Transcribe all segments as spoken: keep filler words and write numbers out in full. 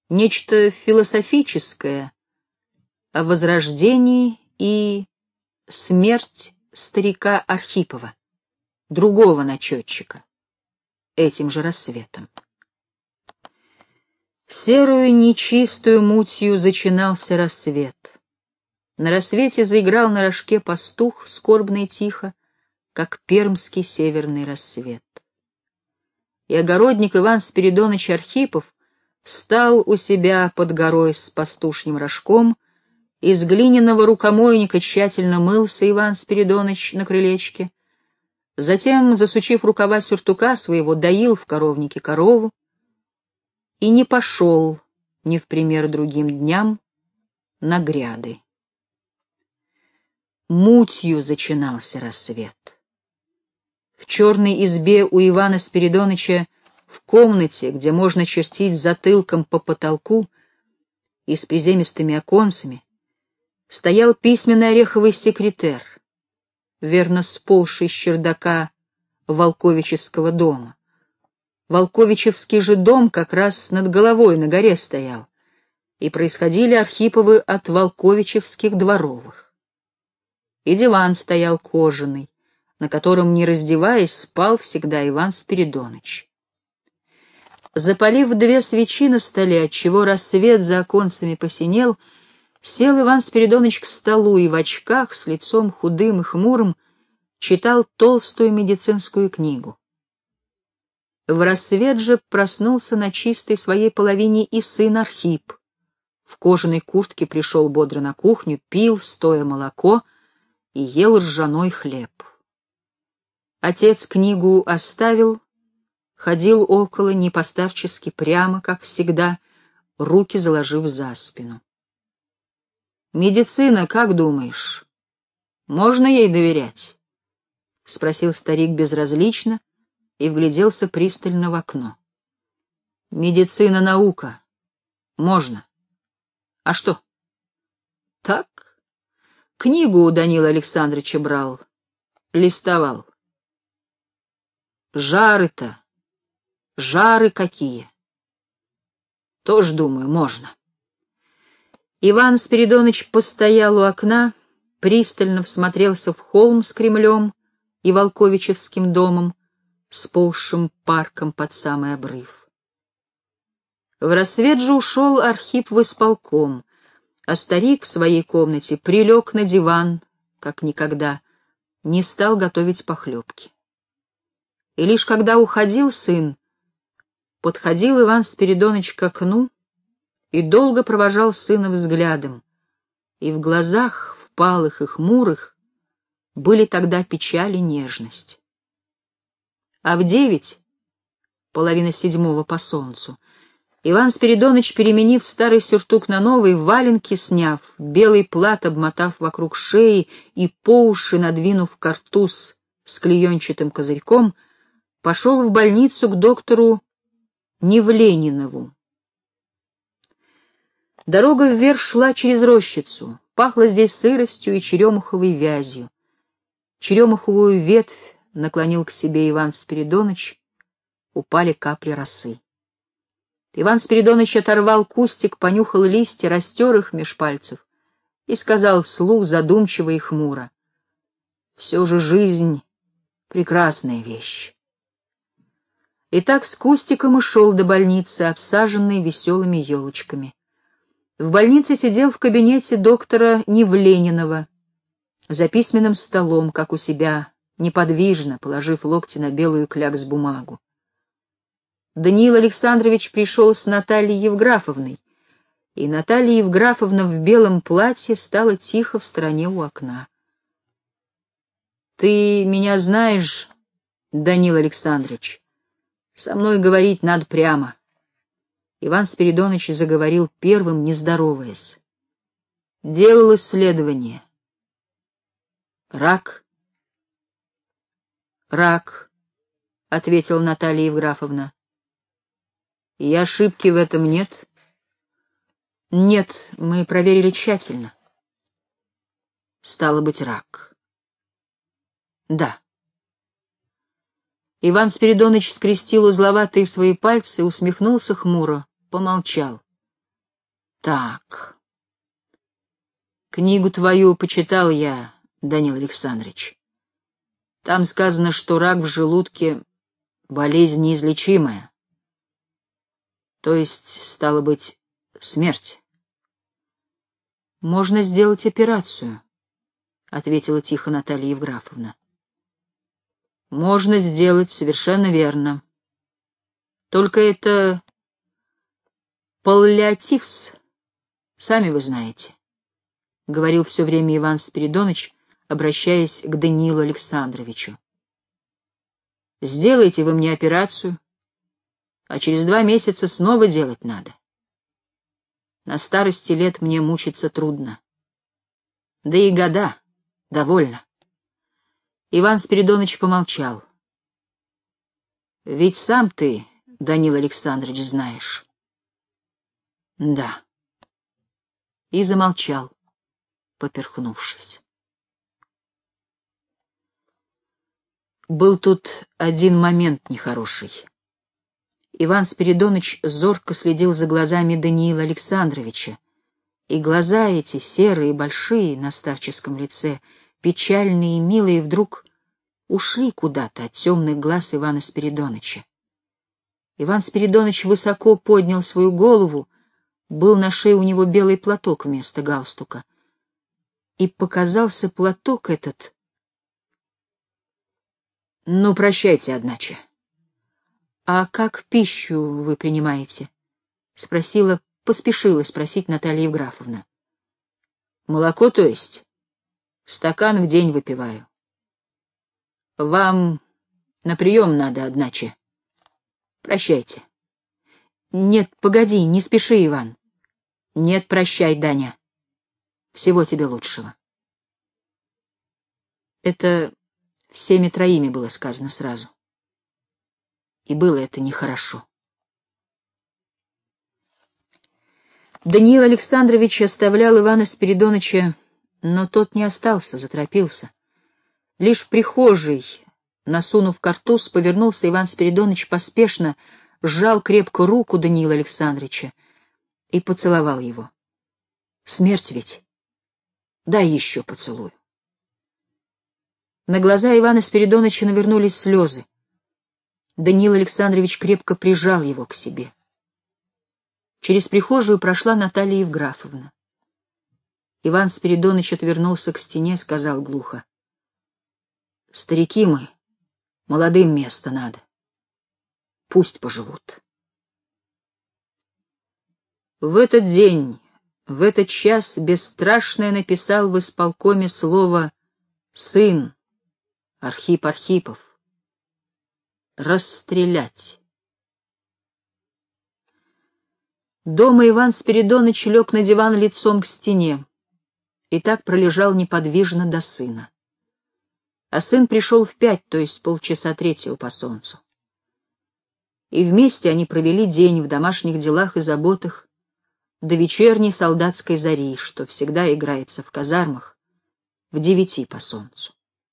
нечто философическое о возрождении и смерть старика Архипова, другого начетчика, этим же рассветом. Серую нечистую мутью зачинался рассвет. На рассвете заиграл на рожке пастух скорбно и тихо, как пермский северный рассвет. И огородник Иван Спиридоныч Архипов встал у себя под горой с пастушьим рожком. Из глиняного рукомойника тщательно мылся Иван Спиридоныч на крылечке. Затем, засучив рукава сюртука своего, доил в коровнике корову и не пошел, не в пример другим дням, на гряды. Мутью зачинался рассвет. В черной избе у Ивана Спиридоныча, в комнате, где можно чертить затылком по потолку и с приземистыми оконцами, стоял письменный ореховый секретер, верно сползший с чердака Волковичевского дома. Волковичевский же дом как раз над головой на горе стоял, и происходили Архиповы от волковичевских дворовых. И диван стоял кожаный, на котором, не раздеваясь, спал всегда Иван Спиридоныч. Запалив две свечи на столе, отчего рассвет за оконцами посинел, сел Иван Спиридоныч к столу и в очках, с лицом худым и хмурым, читал толстую медицинскую книгу. В рассвет же проснулся на чистой своей половине и сын Архип. В кожаной куртке пришел бодро на кухню, пил, стоя, молоко и ел ржаной хлеб. Отец книгу оставил, ходил около непостарчески прямо, как всегда, руки заложив за спину. «Медицина, как думаешь, можно ей доверять?» — спросил старик безразлично и вгляделся пристально в окно. «Медицина — наука. Можно. А что?» «Так. Книгу у Данила Александровича брал, листовал. Жары-то, жары какие. Тоже, думаю, можно». Иван Спиридоныч постоял у окна, пристально всмотрелся в холм с Кремлем и Волковичевским домом, сползшим парком под самый обрыв. В рассвет же ушел Архип в исполком, а старик в своей комнате прилег на диван, как никогда, не стал готовить похлебки. И лишь когда уходил сын, подходил Иван Спиридоныч к окну и долго провожал сына взглядом, и в глазах, впалых и хмурых, были тогда печаль и нежность. А в девять, половина седьмого по солнцу, Иван Спиридоныч, переменив старый сюртук на новый, валенки сняв, белый плат обмотав вокруг шеи и по уши надвинув картуз с клеенчатым козырьком, пошел в больницу к доктору Невленинову. Дорога вверх шла через рощицу, пахло здесь сыростью и черемуховой вязью. Черемуховую ветвь наклонил к себе Иван Спиридоныч, упали капли росы. Иван Спиридоныч оторвал кустик, понюхал листья, растер их меж пальцев и сказал вслух задумчиво и хмуро: «Все же жизнь — прекрасная вещь». И так с кустиком и шел до больницы, обсаженной веселыми елочками. В больнице сидел в кабинете доктора Невленинова, за письменным столом, как у себя, неподвижно, положив локти на белую клякс-бумагу. Даниил Александрович пришел с Натальей Евграфовной, и Наталья Евграфовна в белом платье стала тихо в стороне у окна. «Ты меня знаешь, Даниил Александрович, со мной говорить надо прямо». Иван Спиридоныч заговорил первым, не здороваясь. «Делал исследование. Рак?» «Рак», — ответила Наталья Евграфовна. «И ошибки в этом нет?» «Нет, мы проверили тщательно». «Стало быть, рак». «Да». Иван Спиридоныч скрестил узловатые свои пальцы, усмехнулся хмуро, помолчал. Так. Книгу твою почитал я, Данил Александрович. Там сказано, что рак в желудке — болезнь неизлечимая. То есть, стало быть, смерть. Можно сделать операцию, — ответила тихо Наталья Евграфовна. Можно сделать, совершенно верно. Только это паллиативс, сами вы знаете, — говорил все время Иван Спиридоныч, обращаясь к Даниилу Александровичу. Сделайте вы мне операцию, а через два месяца снова делать надо. На старости лет мне мучиться трудно. Да и года довольно. Иван Спиридоныч помолчал. Ведь сам ты, Данил Александрович, знаешь. Да. И замолчал, поперхнувшись. Был тут один момент нехороший. Иван Спиридоныч зорко следил за глазами Даниила Александровича, и глаза эти, серые, большие, на старческом лице, печальные и милые, вдруг ушли куда-то от темных глаз Ивана Спиридоныча. Иван Спиридоныч высоко поднял свою голову, был на шее у него белый платок вместо галстука, и показался платок этот. Ну, прощайте, одначе. — А как пищу вы принимаете? — спросила, поспешила спросить Наталья Евграфовна. — Молоко, то есть? Стакан в день выпиваю. — Вам на прием надо, одначе. Прощайте. — Нет, погоди, не спеши, Иван. — Нет, прощай, Даня. Всего тебе лучшего. Это всеми троими было сказано сразу. И было это нехорошо. Даниил Александрович оставлял Ивана Спиридоныча, но тот не остался, заторопился. Лишь в прихожей, насунув картуз, повернулся Иван Спиридоныч поспешно, сжал крепко руку Даниила Александровича и поцеловал его. Смерть ведь. Дай еще поцелую. На глаза Ивана Спиридоныча навернулись слезы. Даниил Александрович крепко прижал его к себе. Через прихожую прошла Наталья Евграфовна. Иван Спиридоныч отвернулся к стене, сказал глухо: — Старики мы, молодым место надо. Пусть поживут. В этот день, в этот час бесстрашное написал в исполкоме слово «сын» Архип Архипов. Расстрелять. Дома Иван Спиридоныч лег на диван лицом к стене и так пролежал неподвижно до сына. А сын пришел в пять, то есть полчаса третьего по солнцу. И вместе они провели день в домашних делах и заботах до вечерней солдатской зари, что всегда играется в казармах в девяти по солнцу.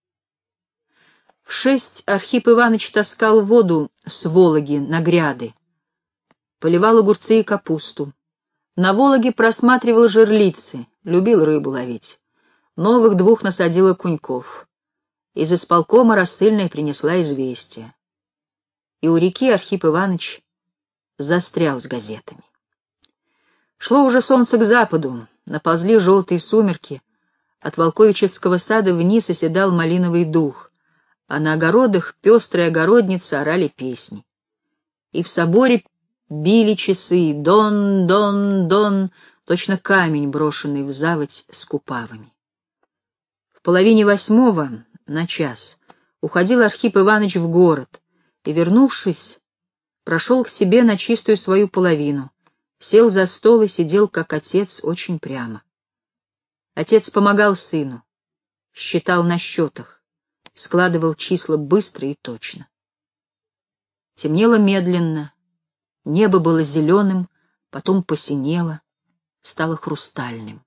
В шесть Архип Иваныч таскал воду с Вологи на гряды, поливал огурцы и капусту. На Вологе просматривал жерлицы, любил рыбу ловить. Новых двух насадила куньков. Из исполкома рассыльная принесла известие. И у реки Архип Иваныч застрял с газетами. Шло уже солнце к западу, наползли желтые сумерки, от Волковичевского сада вниз оседал малиновый дух, а на огородах пестрые огородницы орали песни. И в соборе били часы «дон, дон, дон», точно камень, брошенный в заводь с купавами. В половине восьмого, на час, уходил Архип Иваныч в город и, вернувшись, прошел к себе на чистую свою половину, сел за стол и сидел, как отец, очень прямо. Отец помогал сыну, считал на счетах, складывал числа быстро и точно. Темнело медленно, небо было зеленым, потом посинело, стало хрустальным.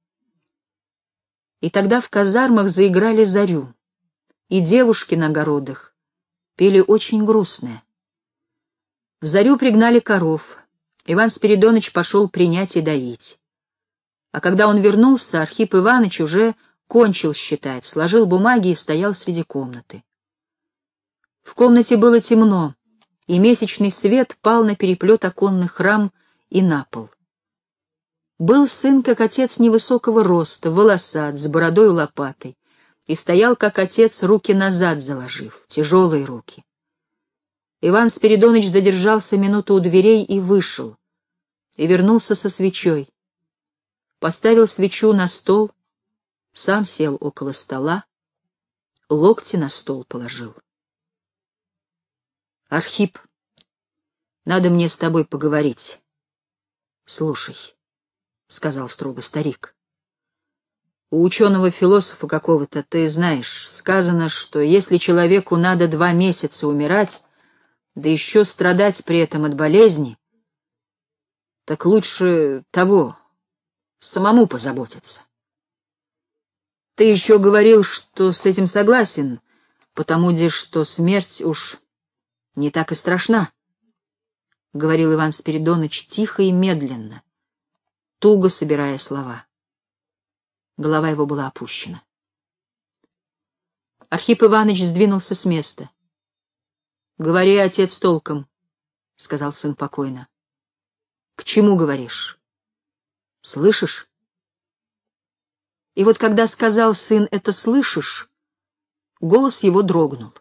И тогда в казармах заиграли зарю, и девушки на огородах пели очень грустное. В зарю пригнали коров, Иван Спиридоныч пошел принять и доить. А когда он вернулся, Архип Иваныч уже кончил считать, сложил бумаги и стоял среди комнаты. В комнате было темно, и месячный свет пал на переплет оконных рам и на пол. Был сын, как отец, невысокого роста, волосат, с бородой лопатой, и стоял, как отец, руки назад заложив, тяжелые руки. Иван Спиридоныч задержался минуту у дверей и вышел, и вернулся со свечой. Поставил свечу на стол, сам сел около стола, локти на стол положил. — Архип, надо мне с тобой поговорить. — Слушай, — сказал строго старик. — У ученого-философа какого-то, ты знаешь, сказано, что если человеку надо два месяца умирать, да еще страдать при этом от болезни, так лучше того, самому позаботиться. Ты еще говорил, что с этим согласен, потому де, что смерть уж не так и страшна, — говорил Иван Спиридоныч тихо и медленно, туго собирая слова. Голова его была опущена. Архип Иваныч сдвинулся с места. — Говори, отец, толком, — сказал сын покойно. — К чему говоришь? Слышишь? И вот когда сказал сын это «слышишь», голос его дрогнул.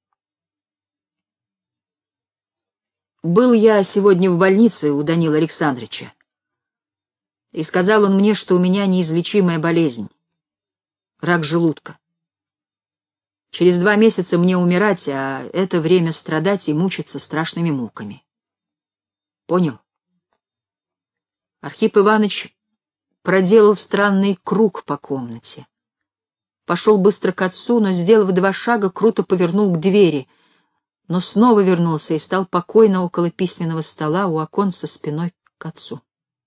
Был я сегодня в больнице у Данила Александровича, и сказал он мне, что у меня неизлечимая болезнь — рак желудка. Через два месяца мне умирать, а это время страдать и мучиться страшными муками. Понял? Архип Иваныч проделал странный круг по комнате. Пошел быстро к отцу, но, сделав два шага, круто повернул к двери, но снова вернулся и стал покойно около письменного стола у оконца спиной к отцу.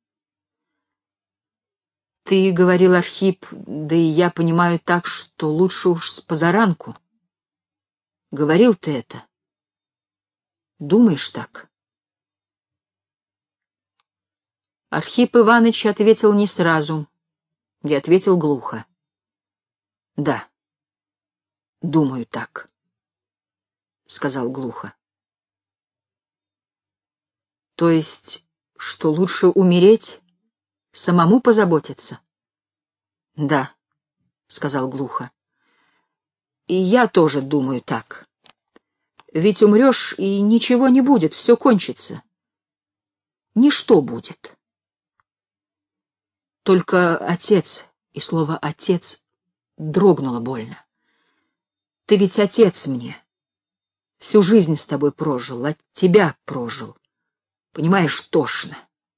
— Ты говорил, Архип, да и я понимаю так, что лучше уж с позаранку. Говорил ты это? Думаешь так? Архип Иваныч ответил не сразу, и ответил глухо. — Да, думаю так, — сказал глухо. — То есть, что лучше умереть, самому позаботиться? — Да, — сказал глухо. — И я тоже думаю так. Ведь умрешь, и ничего не будет, все кончится. Ничто будет. Только отец, и слово «отец» дрогнуло больно. Ты ведь отец мне. Всю жизнь с тобой прожил, от тебя прожил. Понимаешь, тошно.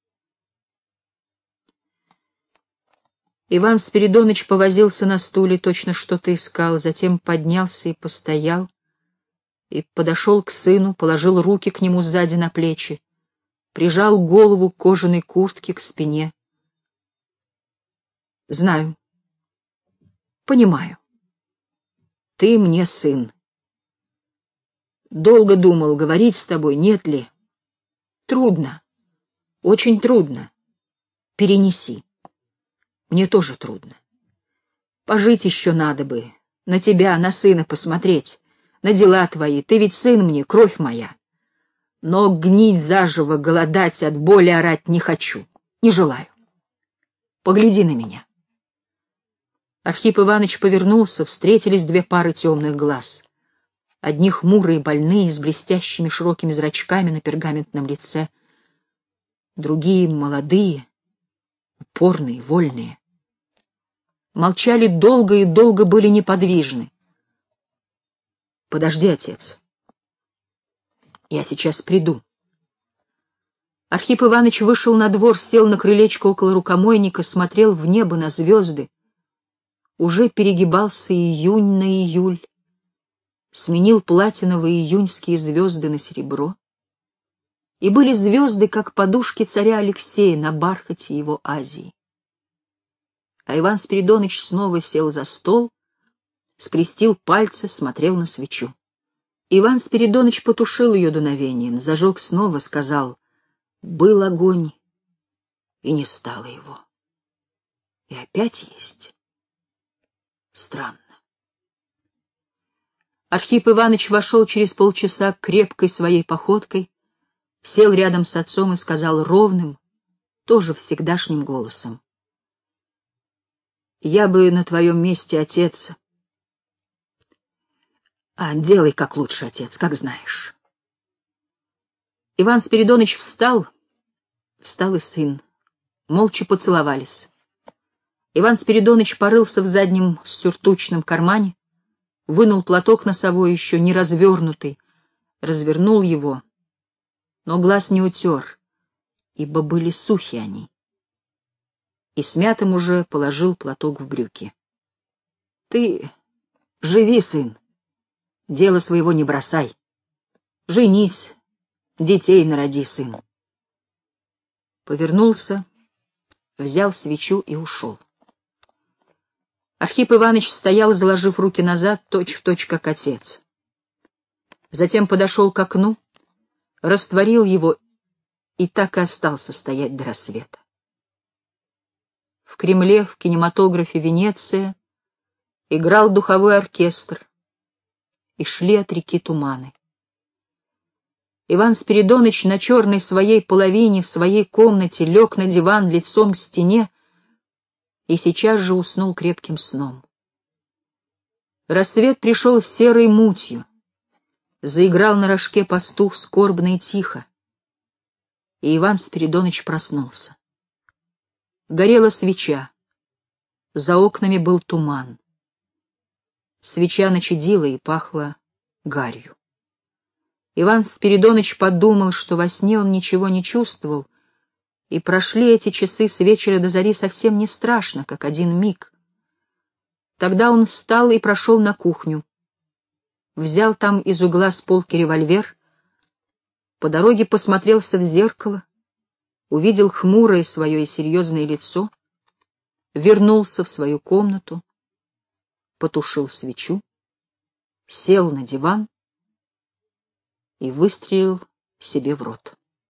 Иван Спиридоныч повозился на стуле, точно что-то искал, затем поднялся и постоял, и подошел к сыну, положил руки к нему сзади на плечи, прижал голову к кожаной куртке к спине. Знаю, понимаю. Ты мне сын. Долго думал, говорить с тобой, нет ли. Трудно, очень трудно. Перенеси. Мне тоже трудно. Пожить еще надо бы, на тебя, на сына посмотреть, на дела твои. Ты ведь сын мне, кровь моя. Но гнить заживо, голодать, от боли орать не хочу, не желаю. Погляди на меня. Архип Иваныч повернулся, встретились две пары темных глаз. Одни хмурые, больные, с блестящими широкими зрачками на пергаментном лице, другие молодые, упорные, вольные. Молчали долго и долго были неподвижны. — Подожди, отец. Я сейчас приду. Архип Иваныч вышел на двор, сел на крылечко около рукомойника, смотрел в небо на звезды. Уже перегибался июнь на июль, сменил платиновые июньские звезды на серебро. И были звезды, как подушки царя Алексея на бархате его Азии. А Иван Спиридоныч снова сел за стол, скрестил пальцы, смотрел на свечу. Иван Спиридоныч потушил ее дуновением, зажег снова, сказал: Был огонь, и не стало его. И опять есть. Странно. Архип Иваныч вошел через полчаса крепкой своей походкой, сел рядом с отцом и сказал ровным, тоже всегдашним голосом: «Я бы на твоем месте, отец...» «А делай как лучше, отец, как знаешь». Иван Спиридоныч встал, встал и сын. Молча поцеловались. Иван Спиридоныч порылся в заднем сюртучном кармане, вынул платок носовой, еще не развернутый, развернул его, но глаз не утер, ибо были сухи они, и смятым уже положил платок в брюки. «Ты живи, сын, дело своего не бросай. Женись, детей народи, сын». Повернулся, взял свечу и ушел. Архип Иваныч стоял, заложив руки назад, точь-в-точь, как отец. Затем подошел к окну, растворил его и так и остался стоять до рассвета. В Кремле, в кинематографе «Венеция» играл духовой оркестр, и шли от реки туманы. Иван Спиридоныч на черной своей половине в своей комнате лег на диван лицом к стене и сейчас же уснул крепким сном. Рассвет пришел с серой мутью, заиграл на рожке пастух скорбно и тихо, и Иван Спиридоныч проснулся. Горела свеча, за окнами был туман. Свеча начадила и пахла гарью. Иван Спиридоныч подумал, что во сне он ничего не чувствовал, и прошли эти часы с вечера до зари совсем не страшно, как один миг. Тогда он встал и прошел на кухню, взял там из угла с полки револьвер, по дороге посмотрелся в зеркало, увидел хмурое свое и серьезное лицо, вернулся в свою комнату, потушил свечу, сел на диван и выстрелил себе в рот.